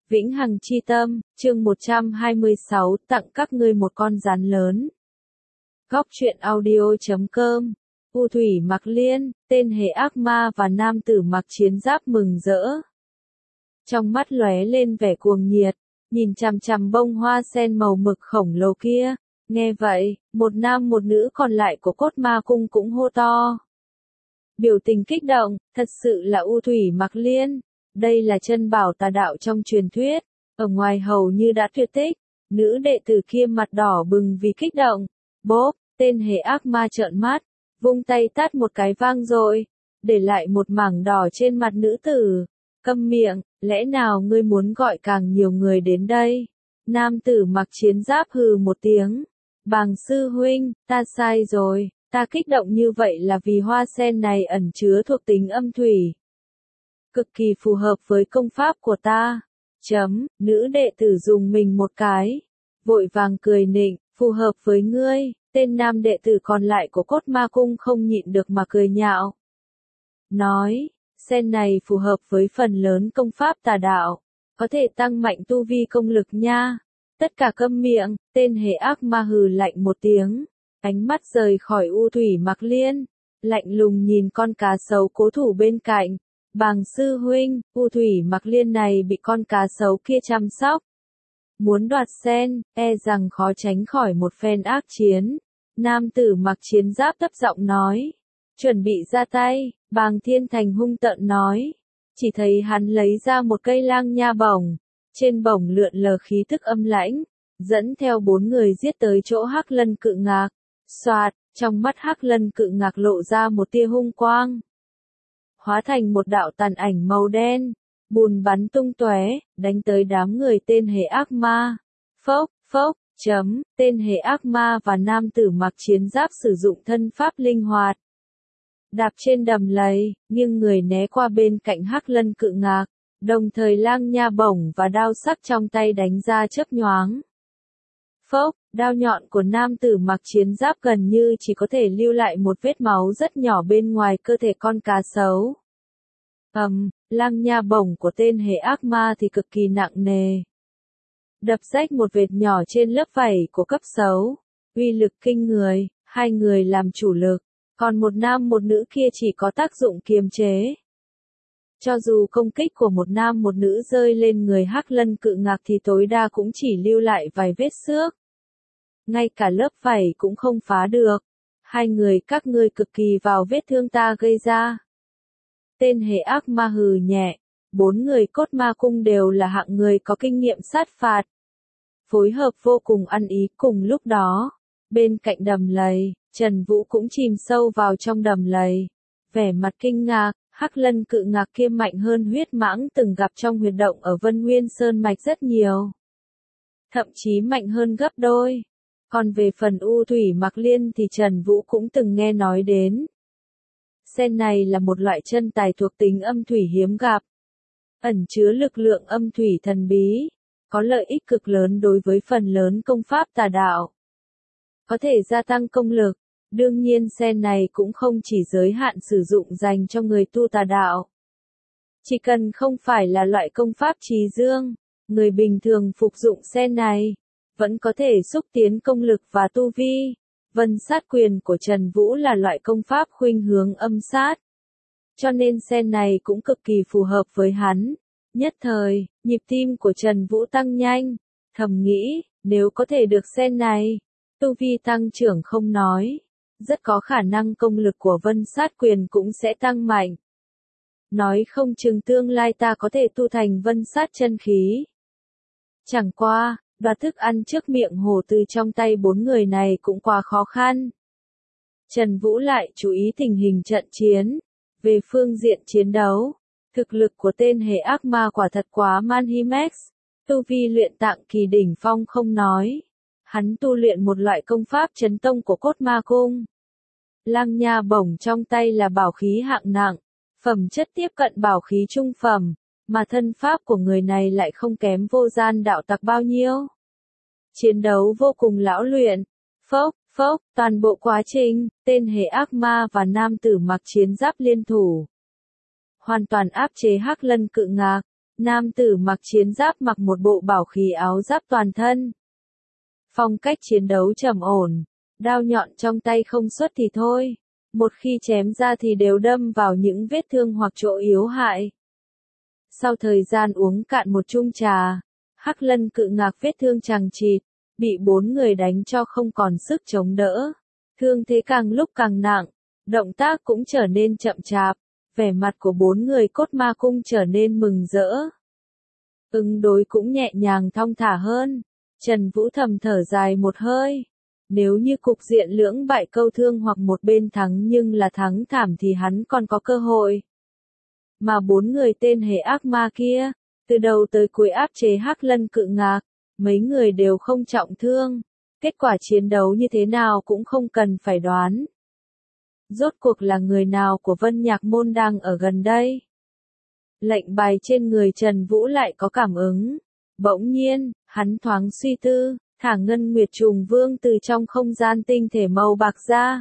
Vĩnh hằng chi tâm, chương 126, tặng các ngươi một con rắn lớn. Góc truyện audio.com. U thủy mặc liên, tên hệ ác ma và nam tử mặc chiến giáp mừng rỡ. Trong mắt lóe lên vẻ cuồng nhiệt, nhìn chằm chằm bông hoa sen màu mực khổng lồ kia. Nghe vậy, một nam một nữ còn lại của cốt ma cung cũng hô to. Biểu tình kích động, thật sự là U thủy mặc liên. Đây là chân bảo tà đạo trong truyền thuyết, ở ngoài hầu như đã tuyệt tích. Nữ đệ tử kia mặt đỏ bừng vì kích động. Bốp, tên hề ác ma trợn mắt, vung tay tát một cái vang dội, để lại một mảng đỏ trên mặt nữ tử. Câm miệng, lẽ nào ngươi muốn gọi càng nhiều người đến đây? Nam tử mặc chiến giáp hừ một tiếng. Bàng sư huynh, ta sai rồi, ta kích động như vậy là vì hoa sen này ẩn chứa thuộc tính âm thủy. Cực kỳ phù hợp với công pháp của ta. Nữ đệ tử dùng mình một cái, vội vàng cười nịnh, phù hợp với ngươi. Tên nam đệ tử còn lại của cốt ma cung không nhịn được mà cười nhạo. Nói, sen này phù hợp với phần lớn công pháp tà đạo, có thể tăng mạnh tu vi công lực nha. Tất cả câm miệng, tên hề ác ma hừ lạnh một tiếng, ánh mắt rời khỏi U thủy mặc liên, lạnh lùng nhìn con cá sấu cố thủ bên cạnh. Bàng sư huynh, U thủy mặc liên này bị con cá sấu kia chăm sóc. Muốn đoạt sen, e rằng khó tránh khỏi một phen ác chiến. Nam tử mặc chiến giáp thấp giọng nói. Chuẩn bị ra tay, Bàng Thiên Thành hung tợn nói. Chỉ thấy hắn lấy ra một cây lang nha bổng. Trên bổng lượn lờ khí thức âm lãnh, dẫn theo 4 người giết tới chỗ Hắc Lân Cự Ngạc. Soạt, trong mắt Hắc Lân Cự Ngạc lộ ra một tia hung quang. Hóa thành một đạo tàn ảnh màu đen, bùn bắn tung tóe, đánh tới đám người tên hề ác ma. Phốc, phốc, tên hề ác ma và nam tử mặc chiến giáp sử dụng thân pháp linh hoạt. Đạp trên đầm lầy, nghiêng người né qua bên cạnh Hắc Lân Cự Ngạc, đồng thời lang nha bổng và đao sắc trong tay đánh ra chớp nhoáng. Phốc, đao nhọn của nam tử mặc chiến giáp gần như chỉ có thể lưu lại một vết máu rất nhỏ bên ngoài cơ thể con cá sấu. Lang nha bổng của tên hề ác ma thì cực kỳ nặng nề. Đập rách một vệt nhỏ trên lớp vảy của cấp sấu. Uy lực kinh người, 2 người làm chủ lực, còn một nam một nữ kia chỉ có tác dụng kiềm chế. Cho dù công kích của một nam một nữ rơi lên người Hắc Lân Cự Ngạc thì tối đa cũng chỉ lưu lại vài vết xước. Ngay cả lớp vảy cũng không phá được. 2 người các ngươi cực kỳ vào vết thương ta gây ra. Tên hề ác ma hừ nhẹ. 4 người cốt ma cung đều là hạng người có kinh nghiệm sát phạt. Phối hợp vô cùng ăn ý. Cùng lúc đó, bên cạnh đầm lầy, Trần Vũ cũng chìm sâu vào trong đầm lầy. Vẻ mặt kinh ngạc. Hắc Lân Cự Ngạc kia mạnh hơn huyết mãng từng gặp trong huyệt động ở Vân Nguyên Sơn Mạch rất nhiều. Thậm chí mạnh hơn gấp đôi. Còn về phần U thủy mặc liên thì Trần Vũ cũng từng nghe nói đến. Sen này là một loại chân tài thuộc tính âm thủy hiếm gặp. Ẩn chứa lực lượng âm thủy thần bí. Có lợi ích cực lớn đối với phần lớn công pháp tà đạo. Có thể gia tăng công lực. Đương nhiên sen này cũng không chỉ giới hạn sử dụng dành cho người tu tà đạo. Chỉ cần không phải là loại công pháp trì dương, người bình thường phục dụng sen này, vẫn có thể xúc tiến công lực và tu vi. Vân sát quyền của Trần Vũ là loại công pháp khuynh hướng âm sát. Cho nên sen này cũng cực kỳ phù hợp với hắn. Nhất thời, nhịp tim của Trần Vũ tăng nhanh, thầm nghĩ, nếu có thể được sen này, tu vi tăng trưởng không nói. Rất có khả năng công lực của Vân sát quyền cũng sẽ tăng mạnh. Nói không chừng tương lai ta có thể tu thành Vân sát chân khí. Chẳng qua, đoạt thức ăn trước miệng hồ từ trong tay 4 người này cũng quá khó khăn. Trần Vũ lại chú ý tình hình trận chiến. Về phương diện chiến đấu, thực lực của tên hề ác ma quả thật quá manhimex. Tu vi luyện tạng kỳ đỉnh phong không nói. Hắn tu luyện một loại công pháp chấn tông của cốt ma cung. Lang nha bổng trong tay là bảo khí hạng nặng, phẩm chất tiếp cận bảo khí trung phẩm, mà thân pháp của người này lại không kém vô gian đạo tặc bao nhiêu. Chiến đấu vô cùng lão luyện. Phốc, phốc, toàn bộ quá trình, tên hề ác ma và nam tử mặc chiến giáp liên thủ. Hoàn toàn áp chế Hắc Lân Cự Ngạc. Nam tử mặc chiến giáp mặc một bộ bảo khí áo giáp toàn thân. Phong cách chiến đấu trầm ổn, đao nhọn trong tay không xuất thì thôi, một khi chém ra thì đều đâm vào những vết thương hoặc chỗ yếu hại. Sau thời gian uống cạn một chung trà, Hắc Lân Cự Ngạc vết thương chằng chịt, bị 4 người đánh cho không còn sức chống đỡ. Thương thế càng lúc càng nặng, động tác cũng trở nên chậm chạp, vẻ mặt của 4 người cốt ma cung trở nên mừng rỡ. Ứng đối cũng nhẹ nhàng thong thả hơn. Trần Vũ thầm thở dài một hơi. Nếu như cục diện lưỡng bại câu thương hoặc một bên thắng nhưng là thắng thảm thì hắn còn có cơ hội. Mà 4 người tên hề ác ma kia, từ đầu tới cuối áp chế Hắc Lân Cự Ngạc, mấy người đều không trọng thương. Kết quả chiến đấu như thế nào cũng không cần phải đoán. Rốt cuộc là người nào của Vân Nhạc Môn đang ở gần đây? Lệnh bài trên người Trần Vũ lại có cảm ứng. Bỗng nhiên, hắn thoáng suy tư, thả Ngân Nguyệt Trùng Vương từ trong không gian tinh thể màu bạc ra.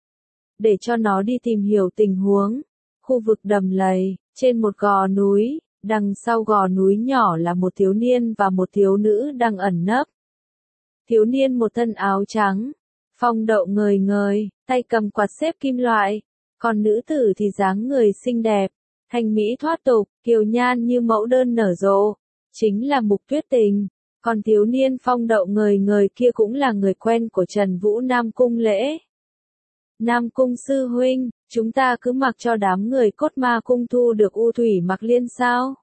Để cho nó đi tìm hiểu tình huống. Khu vực đầm lầy, trên một gò núi, đằng sau gò núi nhỏ là một thiếu niên và một thiếu nữ đang ẩn nấp. Thiếu niên một thân áo trắng, phong độ ngời ngời, tay cầm quạt xếp kim loại, còn nữ tử thì dáng người xinh đẹp, thanh mỹ thoát tục, kiều nhan như mẫu đơn nở rộ, chính là Mục Tuyết Tình. Còn thiếu niên phong độ ngời ngời kia cũng là người quen của Trần Vũ Nam Cung Lễ. Nam Cung sư huynh, chúng ta cứ mặc cho đám người cốt ma cung thu được U Thủy Mặc Liên sao?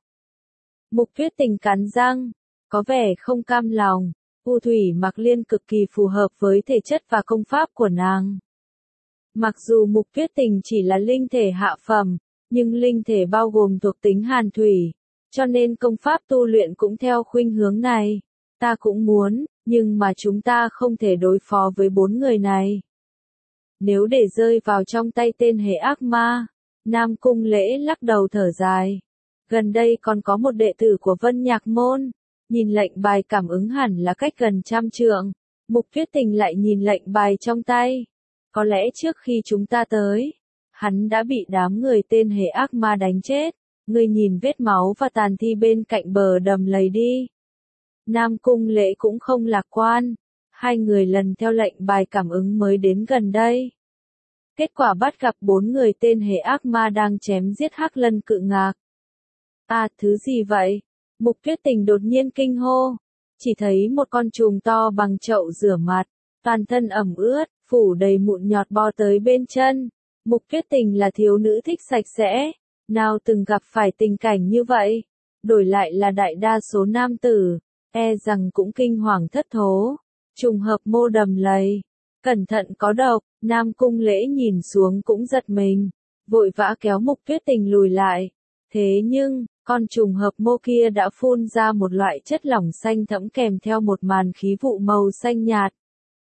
Mục Tuyết Tình cắn răng, có vẻ không cam lòng. U Thủy Mặc Liên cực kỳ phù hợp với thể chất và công pháp của nàng. Mặc dù Mục Tuyết Tình chỉ là linh thể hạ phẩm, nhưng linh thể bao gồm thuộc tính hàn thủy, cho nên công pháp tu luyện cũng theo khuynh hướng này. Ta cũng muốn, nhưng mà chúng ta không thể đối phó với 4 người này. Nếu để rơi vào trong tay tên hề ác ma, Nam Cung Lễ lắc đầu thở dài. Gần đây còn có một đệ tử của Vân Nhạc Môn, nhìn lệnh bài cảm ứng hẳn là cách gần 100 trượng. Mục Tuyết Tình lại nhìn lệnh bài trong tay. Có lẽ trước khi chúng ta tới, hắn đã bị đám người tên hề ác ma đánh chết. Ngươi nhìn vết máu và tàn thi bên cạnh bờ đầm lầy đi. Nam Cung Lễ cũng không lạc quan. Hai người lần theo lệnh bài cảm ứng mới đến gần đây. Kết quả bắt gặp 4 người tên hề ác ma đang chém giết Hắc Lân Cự Ngạc. À, thứ gì vậy? Mục Tuyết Tình đột nhiên kinh hô. Chỉ thấy một con trùng to bằng chậu rửa mặt, toàn thân ẩm ướt, phủ đầy mụn nhọt bò tới bên chân. Mục Tuyết Tình là thiếu nữ thích sạch sẽ, nào từng gặp phải tình cảnh như vậy. Đổi lại là đại đa số nam tử, e rằng cũng kinh hoàng thất thố. Trùng hợp mô đầm lầy, cẩn thận có độc. Nam Cung Lễ nhìn xuống cũng giật mình, vội vã kéo Mục Tuyết Tình lùi lại. Thế nhưng, con trùng hợp mô kia đã phun ra một loại chất lỏng xanh thẫm kèm theo một màn khí vụ màu xanh nhạt.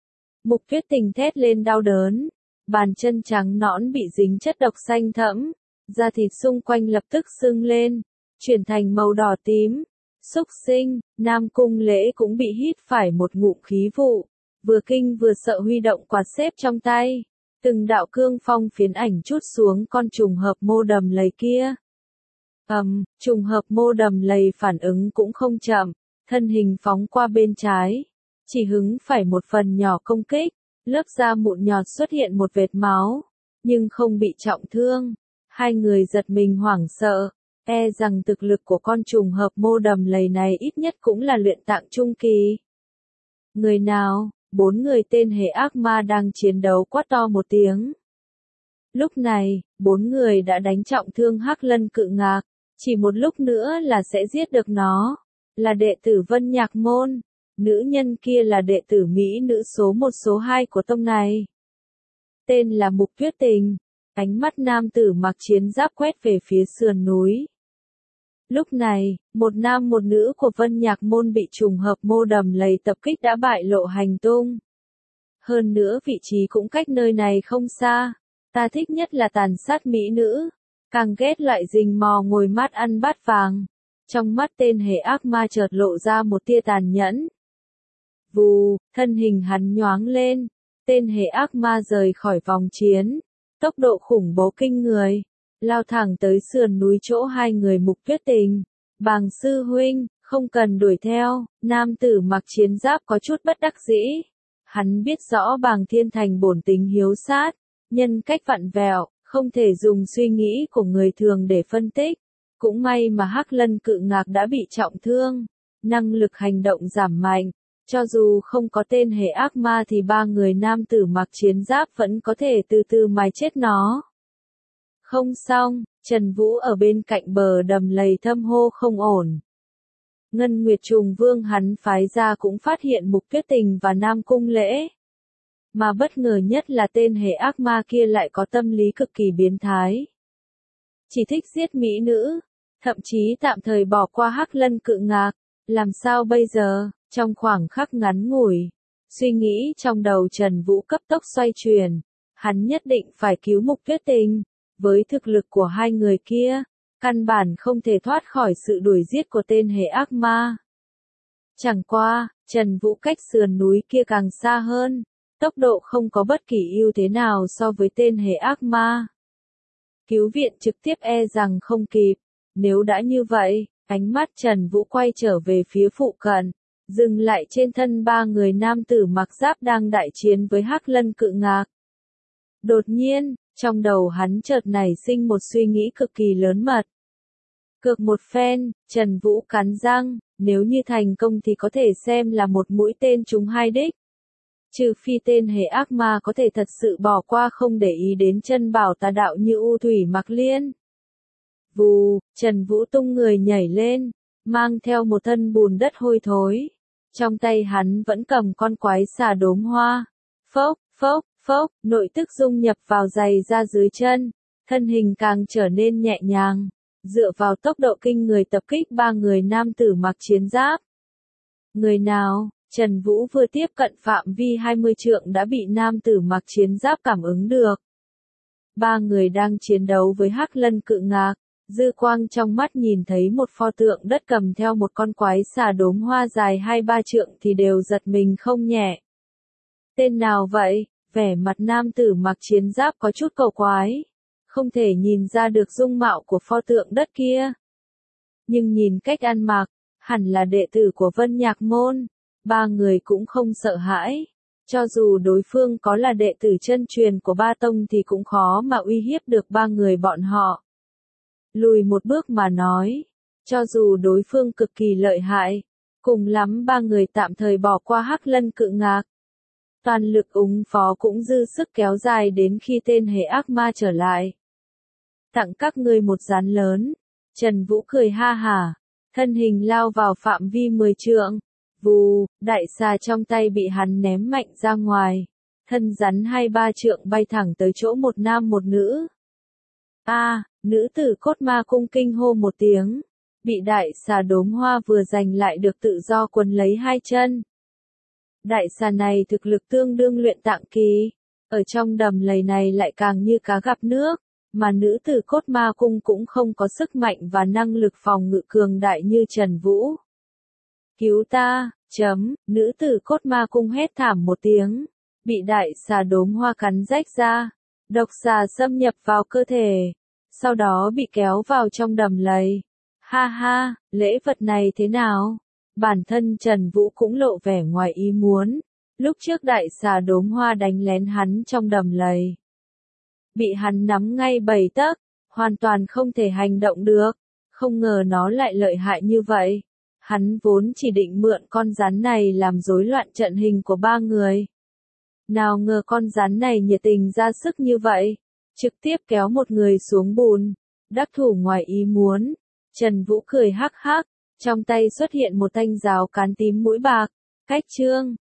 Mục Tuyết Tình thét lên đau đớn, bàn chân trắng nõn bị dính chất độc xanh thẫm, da thịt xung quanh lập tức sưng lên, chuyển thành màu đỏ tím. Xúc sinh, Nam Cung Lễ cũng bị hít phải một ngụm khí vụ, vừa kinh vừa sợ huy động quạt xếp trong tay. Từng đạo cương phong phiến ảnh trút xuống con trùng hợp mô đầm lầy kia. Trùng hợp mô đầm lầy phản ứng cũng không chậm, thân hình phóng qua bên trái, chỉ hứng phải một phần nhỏ công kích, lớp da mụn nhọt xuất hiện một vệt máu, nhưng không bị trọng thương. Hai người giật mình hoảng sợ, e rằng thực lực của con trùng hợp mô đầm lầy này ít nhất cũng là luyện tạng trung kỳ. Người nào? 4 người tên hề ác ma đang chiến đấu quát to một tiếng. Lúc này, 4 người đã đánh trọng thương Hắc Lân Cự Ngạc, chỉ một lúc nữa là sẽ giết được nó. Là đệ tử Vân Nhạc Môn, nữ nhân kia là đệ tử mỹ nữ số 1 số 2 của tông này. Tên là Mục Tuyết Tình, ánh mắt nam tử mặc chiến giáp quét về phía sườn núi. Lúc này, một nam một nữ của Vân Nhạc Môn bị trùng hợp mô đầm lầy tập kích đã bại lộ hành tung. Hơn nữa vị trí cũng cách nơi này không xa. Ta thích nhất là tàn sát mỹ nữ, càng ghét loại rình mò ngồi mát ăn bát vàng. Trong mắt tên hề ác ma chợt lộ ra một tia tàn nhẫn. Vù, thân hình hắn nhoáng lên, tên hề ác ma rời khỏi vòng chiến, tốc độ khủng bố kinh người, lao thẳng tới sườn núi chỗ hai người Mục Tuyết Tình. Bàng sư huynh, không cần đuổi theo, nam tử mặc chiến giáp có chút bất đắc dĩ. Hắn biết rõ Bàng Thiên Thành bổn tính hiếu sát, nhân cách vặn vẹo, không thể dùng suy nghĩ của người thường để phân tích. Cũng may mà Hắc Lân Cự Ngạc đã bị trọng thương, năng lực hành động giảm mạnh. Cho dù không có tên hệ ác ma thì ba người nam tử mặc chiến giáp vẫn có thể từ từ mài chết nó. Không xong, Trần Vũ ở bên cạnh bờ đầm lầy thâm hô không ổn. Ngân Nguyệt Trùng Vương hắn phái ra cũng phát hiện Mục Tuyết Tình và Nam Cung Lễ. Mà bất ngờ nhất là tên hệ ác ma kia lại có tâm lý cực kỳ biến thái. Chỉ thích giết mỹ nữ, thậm chí tạm thời bỏ qua Hắc Lân Cự Ngạc. Làm sao bây giờ? Trong khoảng khắc ngắn ngủi, suy nghĩ trong đầu Trần Vũ cấp tốc xoay chuyển. Hắn nhất định phải cứu Mục Tuyết Tình. Với thực lực của hai người kia, căn bản không thể thoát khỏi sự đuổi giết của tên hệ ác ma. Chẳng qua, Trần Vũ cách sườn núi kia càng xa hơn, tốc độ không có bất kỳ ưu thế nào so với tên hệ ác ma. Cứu viện trực tiếp e rằng không kịp, nếu đã như vậy, ánh mắt Trần Vũ quay trở về phía phụ cận, dừng lại trên thân ba người nam tử mặc giáp đang đại chiến với Hắc Lân Cự Ngạc. Đột nhiên, trong đầu hắn chợt nảy sinh một suy nghĩ cực kỳ lớn mật. Cược một phen, Trần Vũ cắn răng, nếu như thành công thì có thể xem là một mũi tên trúng hai đích. Trừ phi tên hệ ác ma có thể thật sự bỏ qua không để ý đến chân bảo tà đạo như U Thủy Mạc Liên. Vù, Trần Vũ tung người nhảy lên, mang theo một thân bùn đất hôi thối. Trong tay hắn vẫn cầm con quái xà đốm hoa. Phốc, phốc, phốc, nội tức dung nhập vào giày ra dưới chân, thân hình càng trở nên nhẹ nhàng, dựa vào tốc độ kinh người tập kích ba người nam tử mặc chiến giáp. Người nào? Trần Vũ vừa tiếp cận phạm vi 20 trượng đã bị nam tử mặc chiến giáp cảm ứng được. Ba người đang chiến đấu với Hắc Lân Cự Ngạc, dư quang trong mắt nhìn thấy một pho tượng đất cầm theo một con quái xà đốm hoa dài 2-3 trượng thì đều giật mình không nhẹ. Tên nào vậy? Vẻ mặt nam tử mặc chiến giáp có chút cầu quái, không thể nhìn ra được dung mạo của pho tượng đất kia. Nhưng nhìn cách ăn mặc, hẳn là đệ tử của Vân Nhạc Môn, ba người cũng không sợ hãi. Cho dù đối phương có là đệ tử chân truyền của ba tông thì cũng khó mà uy hiếp được ba người bọn họ. Lùi một bước mà nói, cho dù đối phương cực kỳ lợi hại, cùng lắm ba người tạm thời bỏ qua Hắc Lân Cự Ngạc. Toàn lực ứng phó cũng dư sức kéo dài đến khi tên hệ ác ma trở lại. Tặng các ngươi một gián lớn. Trần Vũ cười ha hả, thân hình lao vào phạm vi 10 trượng. Vù, đại xà trong tay bị hắn ném mạnh ra ngoài. Thân rắn 2-3 trượng bay thẳng tới chỗ một nam một nữ. Nữ tử Cốt Ma Cung kinh hô một tiếng. Bị đại xà đốm hoa vừa giành lại được tự do quấn lấy hai chân. Đại xà này thực lực tương đương luyện tạng kỳ, ở trong đầm lầy này lại càng như cá gặp nước, mà nữ tử Cốt Ma Cung cũng không có sức mạnh và năng lực phòng ngự cường đại như Trần Vũ. Cứu ta, nữ tử Cốt Ma Cung hét thảm một tiếng, bị đại xà đốm hoa cắn rách ra, độc xà xâm nhập vào cơ thể, sau đó bị kéo vào trong đầm lầy. Ha ha, lễ vật này thế nào? Bản thân Trần Vũ cũng lộ vẻ ngoài ý muốn, lúc trước đại xà đốm hoa đánh lén hắn trong đầm lầy. Bị hắn nắm ngay 7 tấc, hoàn toàn không thể hành động được, không ngờ nó lại lợi hại như vậy. Hắn vốn chỉ định mượn con rắn này làm rối loạn trận hình của ba người. Nào ngờ con rắn này nhiệt tình ra sức như vậy, trực tiếp kéo một người xuống bùn, đắc thủ ngoài ý muốn. Trần Vũ cười hắc hắc. Trong tay xuất hiện một thanh giáo cán tím mũi bạc, cách chương.